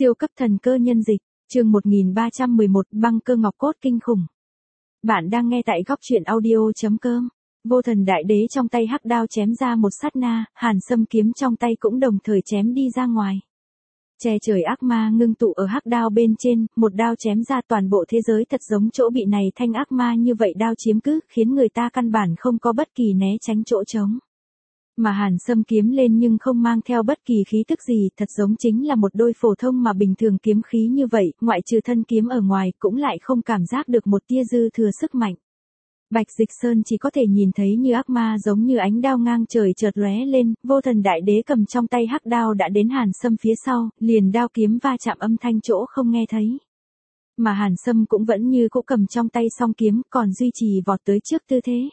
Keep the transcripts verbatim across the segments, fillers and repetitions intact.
Siêu cấp thần cơ nhân dịch, chương một nghìn ba trăm mười một, băng cơ ngọc cốt kinh khủng. Bạn đang nghe tại góc truyện audio.com. Vô thần đại đế trong tay hắc đao chém ra một sát na, hàn sâm kiếm trong tay cũng đồng thời chém đi ra ngoài. Che trời ác ma ngưng tụ ở hắc đao bên trên, một đao chém ra toàn bộ thế giới thật giống chỗ bị này thanh ác ma như vậy đao chiếm cứ, khiến người ta căn bản không có bất kỳ né tránh chỗ trống. Mà hàn sâm kiếm lên nhưng không mang theo bất kỳ khí tức gì, thật giống chính là một đôi phổ thông mà bình thường kiếm khí như vậy, ngoại trừ thân kiếm ở ngoài cũng lại không cảm giác được một tia dư thừa sức mạnh. Bạch Dịch Sơn chỉ có thể nhìn thấy như ác ma giống như ánh đao ngang trời chợt lóe lên, vô thần đại đế cầm trong tay hắc đao đã đến hàn sâm phía sau, liền đao kiếm va chạm âm thanh chỗ không nghe thấy. Mà hàn sâm cũng vẫn như cũ cầm trong tay song kiếm, còn duy trì vọt tới trước tư thế.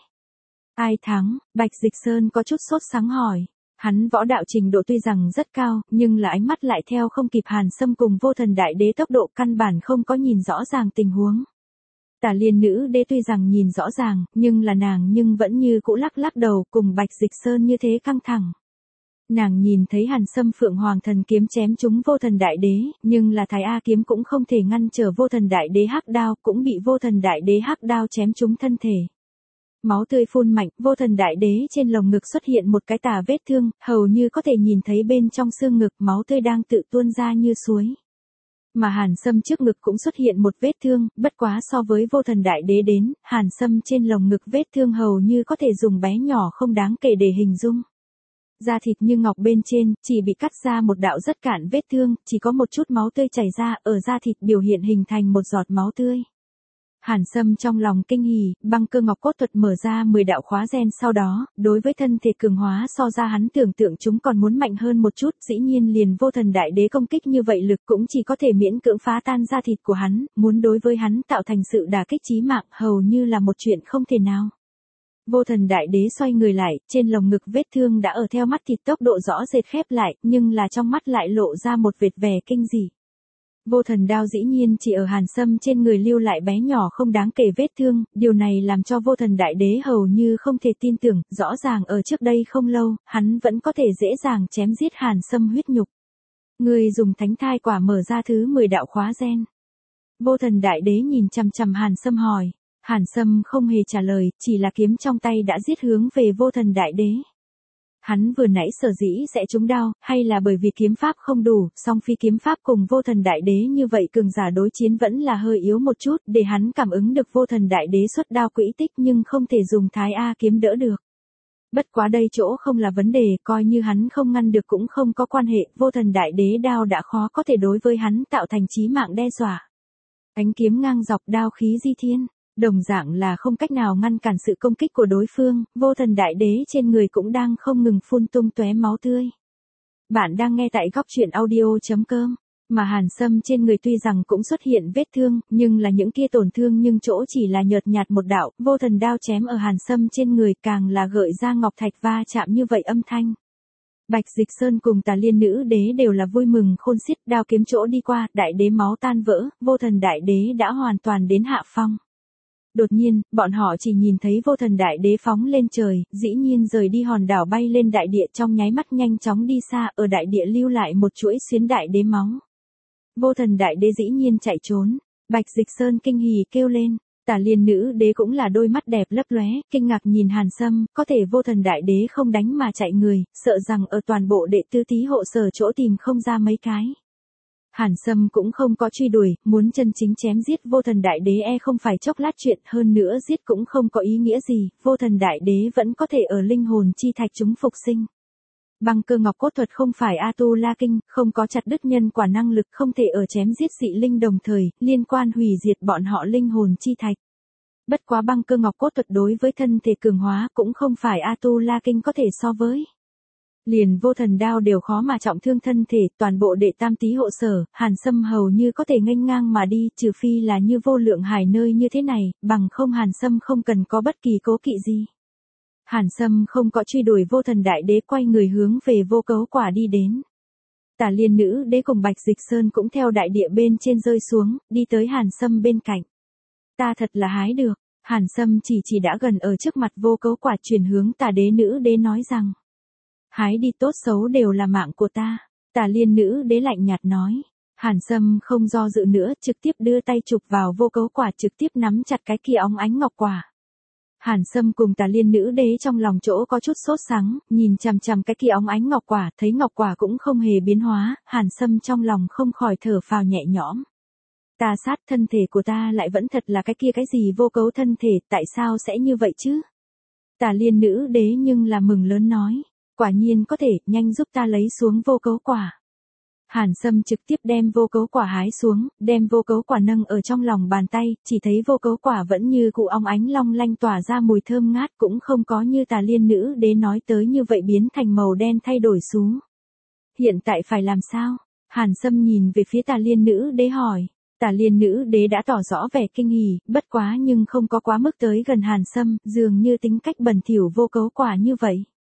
Ai thắng? Bạch Dịch Sơn có chút sốt sắng hỏi. Hắn võ đạo trình độ tuy rằng rất cao, nhưng là ánh mắt lại theo không kịp hàn sâm cùng vô thần đại đế tốc độ, căn bản không có nhìn rõ ràng tình huống. Tả Liên nữ đế tuy rằng nhìn rõ ràng, nhưng là nàng nhưng vẫn như cũ lắc lắc đầu, cùng Bạch Dịch Sơn như thế căng thẳng. Nàng nhìn thấy hàn sâm phượng hoàng thần kiếm chém trúng vô thần đại đế, nhưng là thái A kiếm cũng không thể ngăn trở vô thần đại đế hắc đao, cũng bị vô thần đại đế hắc đao chém trúng thân thể. Máu tươi phun mạnh, vô thần đại đế trên lồng ngực xuất hiện một cái tà vết thương, hầu như có thể nhìn thấy bên trong xương ngực máu tươi đang tự tuôn ra như suối. Mà hàn sâm trước ngực cũng xuất hiện một vết thương, bất quá so với vô thần đại đế đến, hàn sâm trên lồng ngực vết thương hầu như có thể dùng bé nhỏ không đáng kể để hình dung. Da thịt như ngọc bên trên, chỉ bị cắt ra một đạo rất cạn vết thương, chỉ có một chút máu tươi chảy ra, ở da thịt biểu hiện hình thành một giọt máu tươi. Hàn sâm trong lòng kinh hỉ, băng cơ ngọc cốt thuật mở ra mười đạo khóa gen sau đó, đối với thân thể cường hóa so ra hắn tưởng tượng chúng còn muốn mạnh hơn một chút, dĩ nhiên liền vô thần đại đế công kích như vậy lực cũng chỉ có thể miễn cưỡng phá tan da thịt của hắn, muốn đối với hắn tạo thành sự đả kích chí mạng hầu như là một chuyện không thể nào. Vô thần đại đế xoay người lại, trên lồng ngực vết thương đã ở theo mắt thịt tốc độ rõ rệt khép lại, nhưng là trong mắt lại lộ ra một vệt vẻ kinh dị. Vô thần đao dĩ nhiên chỉ ở hàn sâm trên người lưu lại bé nhỏ không đáng kể vết thương, điều này làm cho vô thần đại đế hầu như không thể tin tưởng, rõ ràng ở trước đây không lâu, hắn vẫn có thể dễ dàng chém giết hàn sâm huyết nhục. Người dùng thánh thai quả mở ra thứ mười đạo khóa gen. Vô thần đại đế nhìn chằm chằm hàn sâm hỏi, hàn sâm không hề trả lời, chỉ là kiếm trong tay đã giết hướng về vô thần đại đế. Hắn vừa nãy sở dĩ sẽ trúng đao, hay là bởi vì kiếm pháp không đủ, song phi kiếm pháp cùng vô thần đại đế như vậy cường giả đối chiến vẫn là hơi yếu một chút, để hắn cảm ứng được vô thần đại đế xuất đao quỹ tích nhưng không thể dùng thái A kiếm đỡ được. Bất quá đây chỗ không là vấn đề, coi như hắn không ngăn được cũng không có quan hệ, vô thần đại đế đao đã khó có thể đối với hắn tạo thành chí mạng đe dọa. Ánh kiếm ngang dọc đao khí di thiên. Đồng dạng là không cách nào ngăn cản sự công kích của đối phương, vô thần đại đế trên người cũng đang không ngừng phun tung tóe máu tươi. Bạn đang nghe tại góc truyện audio.com, mà hàn sâm trên người tuy rằng cũng xuất hiện vết thương, nhưng là những kia tổn thương nhưng chỗ chỉ là nhợt nhạt một đạo, vô thần đao chém ở hàn sâm trên người càng là gợi ra ngọc thạch va chạm như vậy âm thanh. Bạch Dịch Sơn cùng Tà Liên nữ đế đều là vui mừng khôn xiết, đao kiếm chỗ đi qua, đại đế máu tan vỡ, vô thần đại đế đã hoàn toàn đến hạ phong. Đột nhiên, bọn họ chỉ nhìn thấy vô thần đại đế phóng lên trời, dĩ nhiên rời đi hòn đảo bay lên đại địa trong nháy mắt nhanh chóng đi xa, ở đại địa lưu lại một chuỗi xuyến đại đế máu. Vô thần đại đế dĩ nhiên chạy trốn, Bạch Dịch Sơn kinh hỉ kêu lên, Tả Liên nữ đế cũng là đôi mắt đẹp lấp lóe, kinh ngạc nhìn hàn sâm, có thể vô thần đại đế không đánh mà chạy người, sợ rằng ở toàn bộ đệ tư tí hộ sở chỗ tìm không ra mấy cái. Hàn sâm cũng không có truy đuổi, muốn chân chính chém giết vô thần đại đế e không phải chốc lát chuyện, hơn nữa giết cũng không có ý nghĩa gì, vô thần đại đế vẫn có thể ở linh hồn chi thạch chúng phục sinh. Băng cơ ngọc cốt thuật không phải A-tu-la kinh, không có chặt đứt nhân quả năng lực, không thể ở chém giết dị linh đồng thời, liên quan hủy diệt bọn họ linh hồn chi thạch. Bất quá băng cơ ngọc cốt thuật đối với thân thể cường hóa cũng không phải A-tu-la kinh có thể so với. Liền vô thần đao đều khó mà trọng thương thân thể, toàn bộ đệ tam tí hộ sở, hàn sâm hầu như có thể nghênh ngang mà đi, trừ phi là như vô lượng hải nơi như thế này, bằng không hàn sâm không cần có bất kỳ cố kỵ gì. Hàn sâm không có truy đuổi vô thần đại đế, quay người hướng về vô cấu quả đi đến. Tả Liên nữ đế cùng Bạch Dịch Sơn cũng theo đại địa bên trên rơi xuống, đi tới hàn sâm bên cạnh. Ta thật là hái được, hàn sâm chỉ chỉ đã gần ở trước mặt vô cấu quả, chuyển hướng Tả đế nữ đế nói rằng. Hái đi, tốt xấu đều là mạng của ta. Tả Liên nữ đế lạnh nhạt nói. Hàn Sâm không do dự nữa, trực tiếp đưa tay chụp vào vô cấu quả, trực tiếp nắm chặt cái kia óng ánh ngọc quả. Hàn Sâm cùng Tà Liên nữ đế trong lòng chỗ có chút sốt sắng, nhìn chằm chằm cái kia óng ánh ngọc quả, thấy ngọc quả cũng không hề biến hóa, Hàn Sâm trong lòng không khỏi thở phào nhẹ nhõm. Ta sát, thân thể của ta lại vẫn thật là cái kia cái gì vô cấu thân thể, tại sao sẽ như vậy chứ? Tà Liên nữ đế nhưng là mừng lớn nói, quả nhiên có thể, nhanh giúp ta lấy xuống vô cấu quả. Hàn Sâm trực tiếp đem vô cấu quả hái xuống, đem vô cấu quả nâng ở trong lòng bàn tay, chỉ thấy vô cấu quả vẫn như cụ óng ánh long lanh tỏa ra mùi thơm ngát, cũng không có như Tà Liên nữ đế nói tới như vậy biến thành màu đen thay đổi xuống. Hiện tại phải làm sao? Hàn Sâm nhìn về phía Tà Liên nữ đế hỏi. Tà Liên nữ đế đã tỏ rõ vẻ kinh hỉ, bất quá nhưng không có quá mức tới gần Hàn Sâm, dường như tính cách bẩn thỉu vô cấu quả như vậy.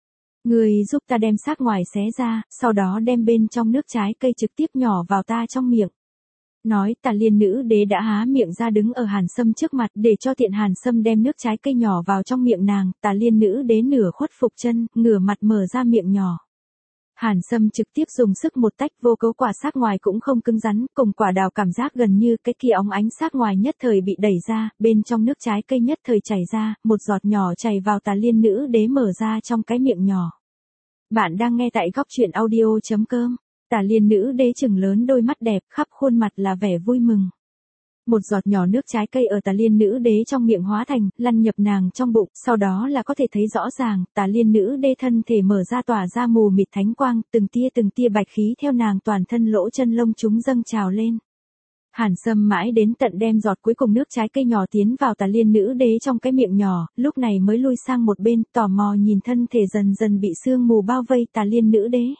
Người giúp ta đem xác ngoài xé ra, sau đó đem bên trong nước trái cây trực tiếp nhỏ vào ta trong miệng. Nói, Tà Liên nữ đế đã há miệng ra đứng ở Hàn Sâm trước mặt để cho tiện Hàn Sâm đem nước trái cây nhỏ vào trong miệng nàng, Tà Liên nữ đế nửa khuất phục chân, ngửa mặt mở ra miệng nhỏ. Hàn Sâm trực tiếp dùng sức một tách vô cấu quả xác ngoài cũng không cứng rắn, cùng quả đào cảm giác gần như cái kia óng ánh xác ngoài nhất thời bị đẩy ra, bên trong nước trái cây nhất thời chảy ra, một giọt nhỏ chảy vào Tà Liên nữ đế mở ra trong cái miệng nhỏ. Bạn đang nghe tại góc truyện audio chấm com. Tà Liên nữ đế trừng lớn đôi mắt đẹp, khắp khuôn mặt là vẻ vui mừng. Một giọt nhỏ nước trái cây ở Tà Liên nữ đế trong miệng hóa thành, lăn nhập nàng trong bụng, sau đó là có thể thấy rõ ràng, Tà Liên nữ đế thân thể mở ra tỏa ra mù mịt thánh quang, từng tia từng tia bạch khí theo nàng toàn thân lỗ chân lông chúng dâng trào lên. Hàn Sâm mãi đến tận đem giọt cuối cùng nước trái cây nhỏ tiến vào Tà Liên nữ đế trong cái miệng nhỏ, lúc này mới lui sang một bên, tò mò nhìn thân thể dần dần bị sương mù bao vây Tà Liên nữ đế.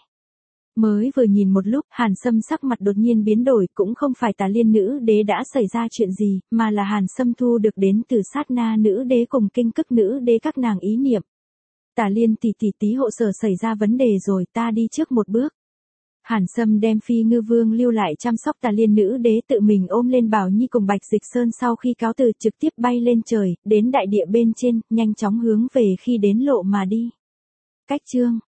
Mới vừa nhìn một lúc, Hàn Sâm sắc mặt đột nhiên biến đổi, cũng không phải Tà Liên nữ đế đã xảy ra chuyện gì, mà là Hàn Sâm thu được đến từ sát na nữ đế cùng kinh cức nữ đế các nàng ý niệm. Tà Liên tỷ tỷ tí hộ sở xảy ra vấn đề rồi, ta đi trước một bước. Hàn Sâm đem Phi Ngư Vương lưu lại chăm sóc Tà Liên nữ đế, tự mình ôm lên Bảo Nhi cùng Bạch Dịch Sơn, sau khi cáo từ trực tiếp bay lên trời, đến đại địa bên trên, nhanh chóng hướng về khi đến lộ mà đi. Cách chương